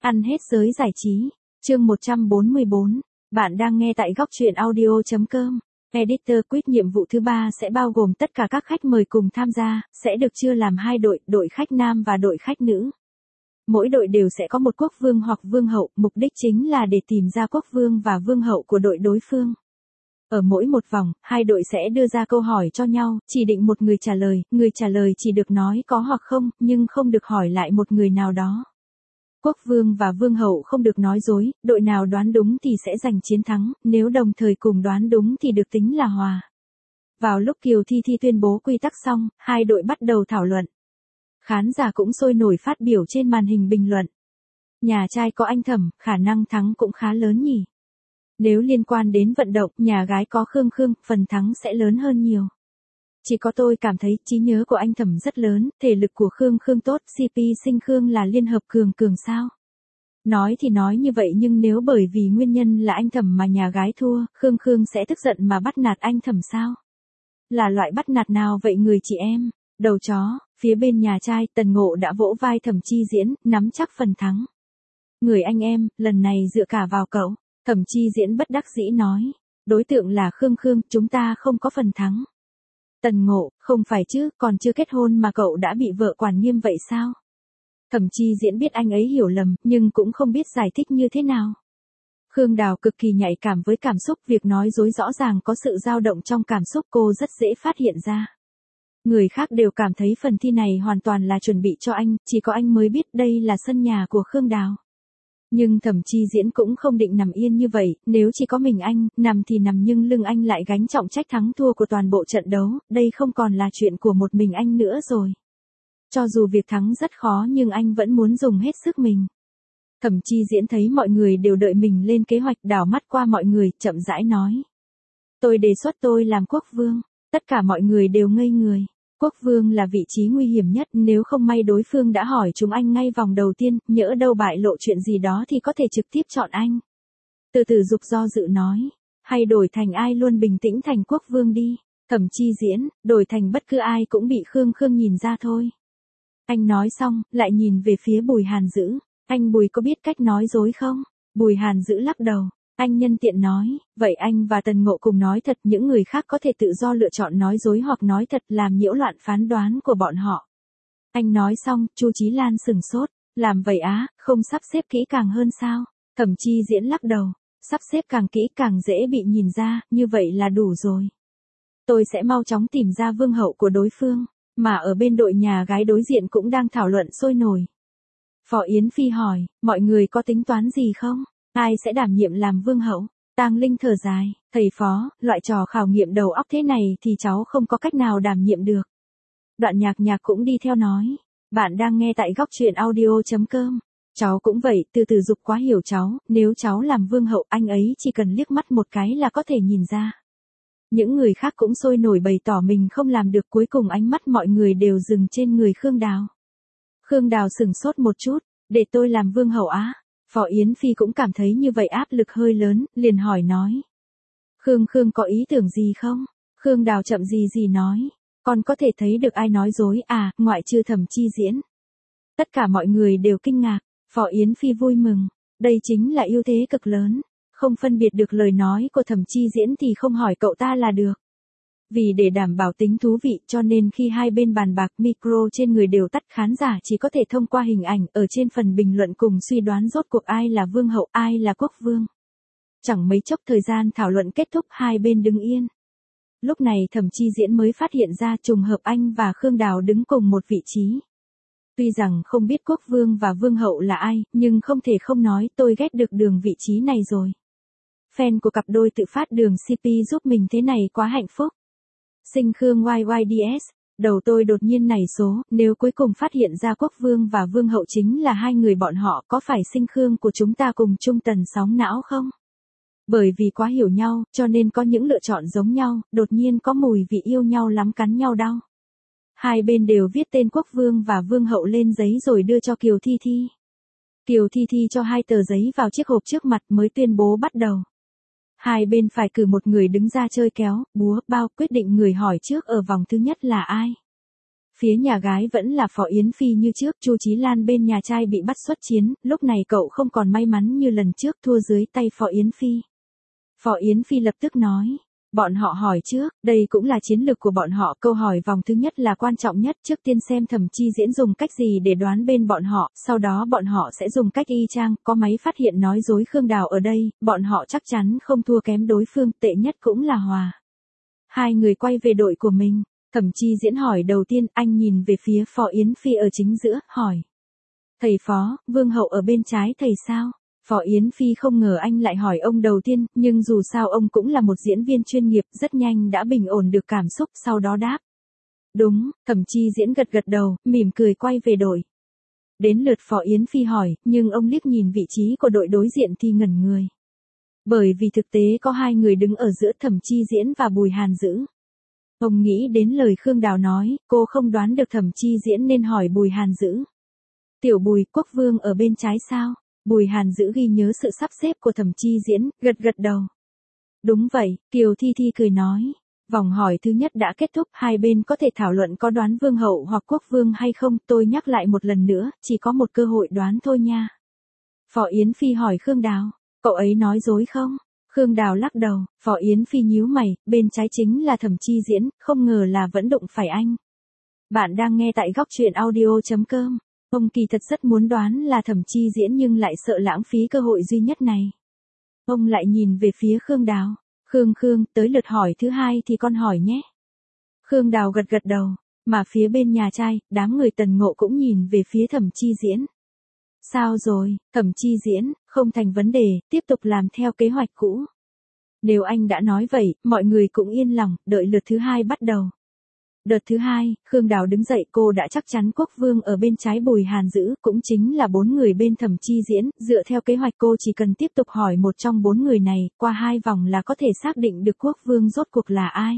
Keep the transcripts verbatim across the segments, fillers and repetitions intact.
Ăn hết giới giải trí. Chương một trăm bốn mươi bốn. Bạn đang nghe tại góc truyện audio chấm com. Editor Quiz nhiệm vụ thứ ba sẽ bao gồm tất cả các khách mời cùng tham gia, sẽ được chia làm hai đội, đội khách nam và đội khách nữ. Mỗi đội đều sẽ có một quốc vương hoặc vương hậu, mục đích chính là để tìm ra quốc vương và vương hậu của đội đối phương. Ở mỗi một vòng, hai đội sẽ đưa ra câu hỏi cho nhau, chỉ định một người trả lời, người trả lời chỉ được nói có hoặc không, nhưng không được hỏi lại một người nào đó. Quốc vương và vương hậu không được nói dối, đội nào đoán đúng thì sẽ giành chiến thắng, nếu đồng thời cùng đoán đúng thì được tính là hòa. Vào lúc Kiều Thi Thi tuyên bố quy tắc xong, hai đội bắt đầu thảo luận. Khán giả cũng sôi nổi phát biểu trên màn hình bình luận. Nhà trai có anh Thẩm, khả năng thắng cũng khá lớn nhỉ. Nếu liên quan đến vận động, nhà gái có Khương Khương, phần thắng sẽ lớn hơn nhiều. Chỉ có tôi cảm thấy trí nhớ của anh Thẩm rất lớn, thể lực của Khương Khương tốt, xê pê sinh Khương là liên hợp cường cường sao. Nói thì nói như vậy nhưng nếu bởi vì nguyên nhân là anh Thẩm mà nhà gái thua, Khương Khương sẽ tức giận mà bắt nạt anh Thẩm sao? Là loại bắt nạt nào vậy người chị em? Đầu chó, phía bên nhà trai, Tần Ngộ đã vỗ vai Thẩm Chi Diễn, nắm chắc phần thắng. Người anh em, lần này dựa cả vào cậu. Thẩm Chi Diễn bất đắc dĩ nói. Đối tượng là Khương Khương, chúng ta không có phần thắng. Tần Ngộ, không phải chứ, còn chưa kết hôn mà cậu đã bị vợ quản nghiêm vậy sao? Thẩm Chi Diễn biết anh ấy hiểu lầm, nhưng cũng không biết giải thích như thế nào. Khương Đào cực kỳ nhạy cảm với cảm xúc, việc nói dối rõ ràng có sự dao động trong cảm xúc cô rất dễ phát hiện ra. Người khác đều cảm thấy phần thi này hoàn toàn là chuẩn bị cho anh, chỉ có anh mới biết đây là sân nhà của Khương Đào. Nhưng Thẩm Chi Diễn cũng không định nằm yên như vậy, nếu chỉ có mình anh, nằm thì nằm nhưng lưng anh lại gánh trọng trách thắng thua của toàn bộ trận đấu, đây không còn là chuyện của một mình anh nữa rồi. Cho dù việc thắng rất khó nhưng anh vẫn muốn dùng hết sức mình. Thẩm Chi Diễn thấy mọi người đều đợi mình lên kế hoạch, đảo mắt qua mọi người, chậm rãi nói. Tôi đề xuất tôi làm quốc vương, tất cả mọi người đều ngây người. Quốc vương là vị trí nguy hiểm nhất, nếu không may đối phương đã hỏi chúng anh ngay vòng đầu tiên, nhỡ đâu bại lộ chuyện gì đó thì có thể trực tiếp chọn anh. Từ từ Dục do dự nói, hay đổi thành ai luôn bình tĩnh thành quốc vương đi. Thẩm Chi Diễn, đổi thành bất cứ ai cũng bị Khương Khương nhìn ra thôi. Anh nói xong, lại nhìn về phía Bùi Hàn Dữ, anh Bùi có biết cách nói dối không? Bùi Hàn Dữ lắc đầu. Anh nhân tiện nói, vậy anh và Tần Ngộ cùng nói thật, những người khác có thể tự do lựa chọn nói dối hoặc nói thật, làm nhiễu loạn phán đoán của bọn họ. Anh nói xong, Chu Chí Lan sừng sốt, làm vậy á, không sắp xếp kỹ càng hơn sao? Thẩm Chi Diễn lắc đầu, sắp xếp càng kỹ càng dễ bị nhìn ra, như vậy là đủ rồi. Tôi sẽ mau chóng tìm ra vương hậu của đối phương, mà ở bên đội nhà gái đối diện cũng đang thảo luận sôi nổi. Phó Yến Phi hỏi, mọi người có tính toán gì không? Ai sẽ đảm nhiệm làm vương hậu? Tang Linh thở dài, thầy Phó, loại trò khảo nghiệm đầu óc thế này thì cháu không có cách nào đảm nhiệm được. Đoạn Nhạc Nhạc cũng đi theo nói, bạn đang nghe tại góc truyện audio chấm com. Cháu cũng vậy, Từ Từ Dục quá hiểu cháu, nếu cháu làm vương hậu anh ấy chỉ cần liếc mắt một cái là có thể nhìn ra. Những người khác cũng sôi nổi bày tỏ mình không làm được, cuối cùng ánh mắt mọi người đều dừng trên người Khương Đào. Khương Đào sừng sốt một chút, để tôi làm vương hậu á? Phó Yến Phi cũng cảm thấy như vậy áp lực hơi lớn, liền hỏi nói. Khương Khương có ý tưởng gì không? Khương Đào chậm gì gì nói. Con có thể thấy được ai nói dối à, ngoại trừ Thẩm Chi Diễn. Tất cả mọi người đều kinh ngạc, Phó Yến Phi vui mừng. Đây chính là ưu thế cực lớn. Không phân biệt được lời nói của Thẩm Chi Diễn thì không hỏi cậu ta là được. Vì để đảm bảo tính thú vị cho nên khi hai bên bàn bạc, micro trên người đều tắt, khán giả chỉ có thể thông qua hình ảnh ở trên phần bình luận cùng suy đoán rốt cuộc ai là vương hậu, ai là quốc vương. Chẳng mấy chốc thời gian thảo luận kết thúc, hai bên đứng yên. Lúc này Thẩm Chi Diễn mới phát hiện ra trùng hợp anh và Khương Đào đứng cùng một vị trí. Tuy rằng không biết quốc vương và vương hậu là ai, nhưng không thể không nói tôi ghét được đường vị trí này rồi. Fan của cặp đôi tự phát đường xê pê giúp mình thế này quá hạnh phúc. Sinh Khương Y Y D S, đầu tôi đột nhiên nảy số, nếu cuối cùng phát hiện ra quốc vương và vương hậu chính là hai người bọn họ, có phải Sinh Khương của chúng ta cùng chung tần sóng não không? Bởi vì quá hiểu nhau, cho nên có những lựa chọn giống nhau, đột nhiên có mùi vị yêu nhau lắm, cắn nhau đau. Hai bên đều viết tên quốc vương và vương hậu lên giấy rồi đưa cho Kiều Thi Thi. Kiều Thi Thi cho hai tờ giấy vào chiếc hộp trước mặt mới tuyên bố bắt đầu. Hai bên phải cử một người đứng ra chơi kéo, búa, bao, quyết định người hỏi trước ở vòng thứ nhất là ai. Phía nhà gái vẫn là Phó Yến Phi như trước, Chu Chí Lan bên nhà trai bị bắt xuất chiến, lúc này cậu không còn may mắn như lần trước thua dưới tay Phó Yến Phi. Phó Yến Phi lập tức nói, bọn họ hỏi trước, đây cũng là chiến lược của bọn họ, câu hỏi vòng thứ nhất là quan trọng nhất, trước tiên xem Thẩm Chi Diễn dùng cách gì để đoán bên bọn họ, sau đó bọn họ sẽ dùng cách y chang, có máy phát hiện nói dối Khương Đào ở đây, bọn họ chắc chắn không thua kém đối phương, tệ nhất cũng là hòa. Hai người quay về đội của mình. Thẩm Chi Diễn hỏi đầu tiên, anh nhìn về phía Phó Yến Phi ở chính giữa, hỏi. Thầy Phó, Vương Hậu ở bên trái thầy sao? Phó Yến Phi không ngờ anh lại hỏi ông đầu tiên, nhưng dù sao ông cũng là một diễn viên chuyên nghiệp, rất nhanh đã bình ổn được cảm xúc, sau đó đáp. Đúng, Thẩm Chi Diễn gật gật đầu, mỉm cười quay về đội. Đến lượt Phó Yến Phi hỏi, nhưng ông liếc nhìn vị trí của đội đối diện thì ngẩn người. Bởi vì thực tế có hai người đứng ở giữa Thẩm Chi Diễn và Bùi Hàn Dữ. Ông nghĩ đến lời Khương Đào nói, cô không đoán được Thẩm Chi Diễn nên hỏi Bùi Hàn Dữ. Tiểu Bùi, Quốc Vương ở bên trái sao? Bùi Hàn Dữ ghi nhớ sự sắp xếp của Thẩm Chi Diễn, gật gật đầu. Đúng vậy, Kiều Thi Thi cười nói. Vòng hỏi thứ nhất đã kết thúc, hai bên có thể thảo luận có đoán Vương Hậu hoặc Quốc Vương hay không, tôi nhắc lại một lần nữa, chỉ có một cơ hội đoán thôi nha. Phó Yến Phi hỏi Khương Đào, cậu ấy nói dối không? Khương Đào lắc đầu, Phó Yến Phi nhíu mày, bên trái chính là Thẩm Chi Diễn, không ngờ là vẫn đụng phải anh. Bạn đang nghe tại góc truyện audio chấm com. Ông kỳ thật rất muốn đoán là Thẩm Chi Diễn nhưng lại sợ lãng phí cơ hội duy nhất này. Ông lại nhìn về phía Khương Đào. Khương Khương, tới lượt hỏi thứ hai thì con hỏi nhé. Khương Đào gật gật đầu, mà phía bên nhà trai, đám người Tần Ngộ cũng nhìn về phía Thẩm Chi Diễn. Sao rồi, Thẩm Chi Diễn, không thành vấn đề, tiếp tục làm theo kế hoạch cũ. Nếu anh đã nói vậy, mọi người cũng yên lòng, đợi lượt thứ hai bắt đầu. Đợt thứ hai, Khương Đào đứng dậy, cô đã chắc chắn Quốc Vương ở bên trái Bùi Hàn Dữ, cũng chính là bốn người bên Thẩm Chi Diễn, dựa theo kế hoạch cô chỉ cần tiếp tục hỏi một trong bốn người này, qua hai vòng là có thể xác định được Quốc Vương rốt cuộc là ai.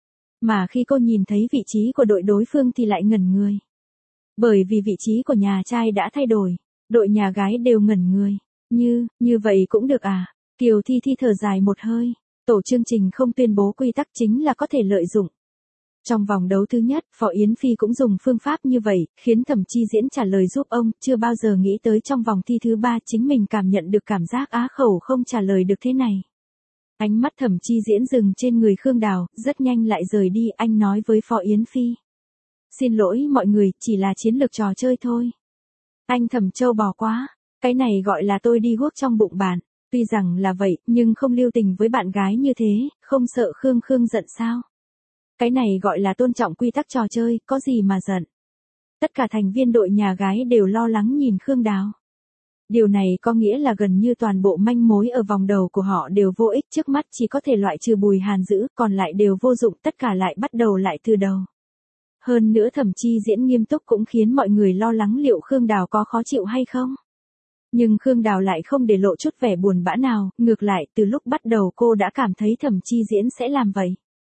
Mà khi cô nhìn thấy vị trí của đội đối phương thì lại ngẩn người. Bởi vì vị trí của nhà trai đã thay đổi, đội nhà gái đều ngẩn người. Như, như vậy cũng được à? Kiều Thi Thi thở dài một hơi, tổ chương trình không tuyên bố quy tắc chính là có thể lợi dụng. Trong vòng đấu thứ nhất, Phó Yến Phi cũng dùng phương pháp như vậy, khiến Thẩm Chi Diễn trả lời giúp ông, chưa bao giờ nghĩ tới trong vòng thi thứ ba chính mình cảm nhận được cảm giác á khẩu không trả lời được thế này. Ánh mắt Thẩm Chi Diễn dừng trên người Khương Đào, rất nhanh lại rời đi, anh nói với Phó Yến Phi. Xin lỗi mọi người, chỉ là chiến lược trò chơi thôi. Anh Thẩm Châu bỏ quá, cái này gọi là tôi đi guốc trong bụng bạn, tuy rằng là vậy, nhưng không lưu tình với bạn gái như thế, không sợ Khương Khương giận sao? Cái này gọi là tôn trọng quy tắc trò chơi, có gì mà giận. Tất cả thành viên đội nhà gái đều lo lắng nhìn Khương Đào. Điều này có nghĩa là gần như toàn bộ manh mối ở vòng đầu của họ đều vô ích, trước mắt chỉ có thể loại trừ Bùi Hàn Dữ, còn lại đều vô dụng, tất cả lại bắt đầu lại từ đầu. Hơn nữa Thẩm Chi Diễn nghiêm túc cũng khiến mọi người lo lắng liệu Khương Đào có khó chịu hay không. Nhưng Khương Đào lại không để lộ chút vẻ buồn bã nào, ngược lại từ lúc bắt đầu cô đã cảm thấy Thẩm Chi Diễn sẽ làm vậy.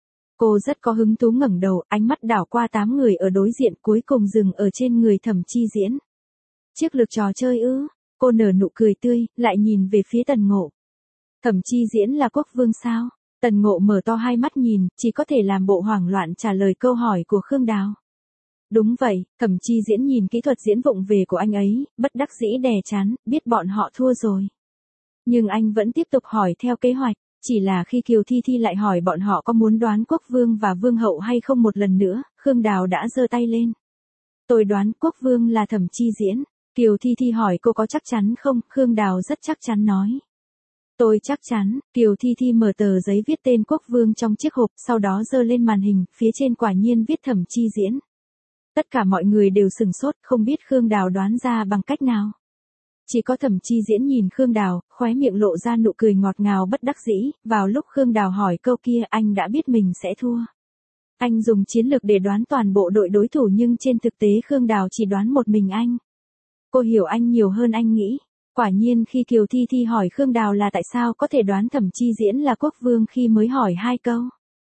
Cô rất có hứng thú ngẩng đầu, ánh mắt đảo qua tám người ở đối diện cuối cùng dừng ở trên người Thẩm Chi Diễn. Chiếc lược trò chơi ư? Cô nở nụ cười tươi, lại nhìn về phía Tần Ngộ. Thẩm Chi Diễn là Quốc Vương sao? Tần Ngộ mở to hai mắt nhìn, chỉ có thể làm bộ hoảng loạn trả lời câu hỏi của Khương Đào. Đúng vậy, Thẩm Chi Diễn nhìn kỹ thuật diễn vụng về của anh ấy, bất đắc dĩ đè chán, biết bọn họ thua rồi. Nhưng anh vẫn tiếp tục hỏi theo kế hoạch. Chỉ là khi Kiều Thi Thi lại hỏi bọn họ có muốn đoán Quốc Vương và Vương Hậu hay không một lần nữa, Khương Đào đã giơ tay lên. Tôi đoán Quốc Vương là Thẩm Chi Diễn. Kiều Thi Thi hỏi cô có chắc chắn không, Khương Đào rất chắc chắn nói. Tôi chắc chắn, Kiều Thi Thi mở tờ giấy viết tên Quốc Vương trong chiếc hộp, sau đó giơ lên màn hình, phía trên quả nhiên viết Thẩm Chi Diễn. Tất cả mọi người đều sửng sốt, không biết Khương Đào đoán ra bằng cách nào. Chỉ có Thẩm Chi Diễn nhìn Khương Đào, khóe miệng lộ ra nụ cười ngọt ngào bất đắc dĩ, vào lúc Khương Đào hỏi câu kia anh đã biết mình sẽ thua. Anh dùng chiến lược để đoán toàn bộ đội đối thủ nhưng trên thực tế Khương Đào chỉ đoán một mình anh. Cô hiểu anh nhiều hơn anh nghĩ. Quả nhiên khi Kiều Thi Thi hỏi Khương Đào là tại sao có thể đoán Thẩm Chi Diễn là Quốc Vương khi mới hỏi hai câu.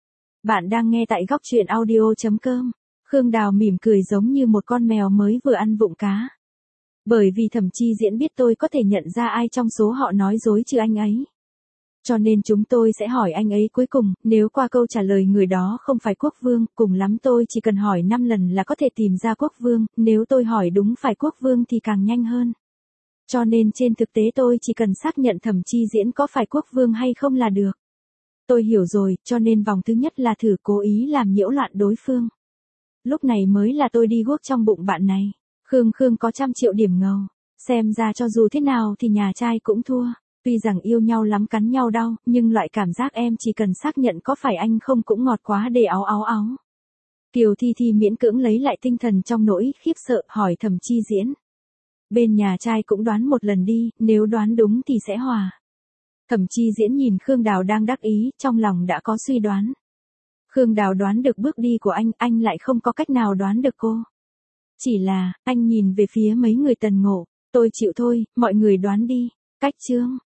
Bạn đang nghe tại góc truyện audio chấm com. Khương Đào mỉm cười giống như một con mèo mới vừa ăn vụng cá. Bởi vì Thẩm Chi Diễn biết tôi có thể nhận ra ai trong số họ nói dối chứ anh ấy. Cho nên chúng tôi sẽ hỏi anh ấy cuối cùng, nếu qua câu trả lời người đó không phải quốc vương, cùng lắm tôi chỉ cần hỏi năm lần là có thể tìm ra quốc vương, nếu tôi hỏi đúng phải quốc vương thì càng nhanh hơn. Cho nên trên thực tế tôi chỉ cần xác nhận Thẩm Chi Diễn có phải quốc vương hay không là được. Tôi hiểu rồi, cho nên vòng thứ nhất là thử cố ý làm nhiễu loạn đối phương. Lúc này mới là tôi đi guốc trong bụng bạn này. Khương Khương có trăm triệu điểm ngầu. Xem ra cho dù thế nào thì nhà trai cũng thua. Tuy rằng yêu nhau lắm cắn nhau đau, nhưng loại cảm giác em chỉ cần xác nhận có phải anh không cũng ngọt quá để áo áo áo. Kiều Thi Thi miễn cưỡng lấy lại tinh thần trong nỗi khiếp sợ hỏi Thẩm Chi Diễn. Bên nhà trai cũng đoán một lần đi, nếu đoán đúng thì sẽ hòa. Thẩm Chi Diễn nhìn Khương Đào đang đắc ý, trong lòng đã có suy đoán. Khương Đào đoán được bước đi của anh, anh lại không có cách nào đoán được cô. Chỉ là, anh nhìn về phía mấy người Tần Ngộ, tôi chịu thôi, mọi người đoán đi. Cách chương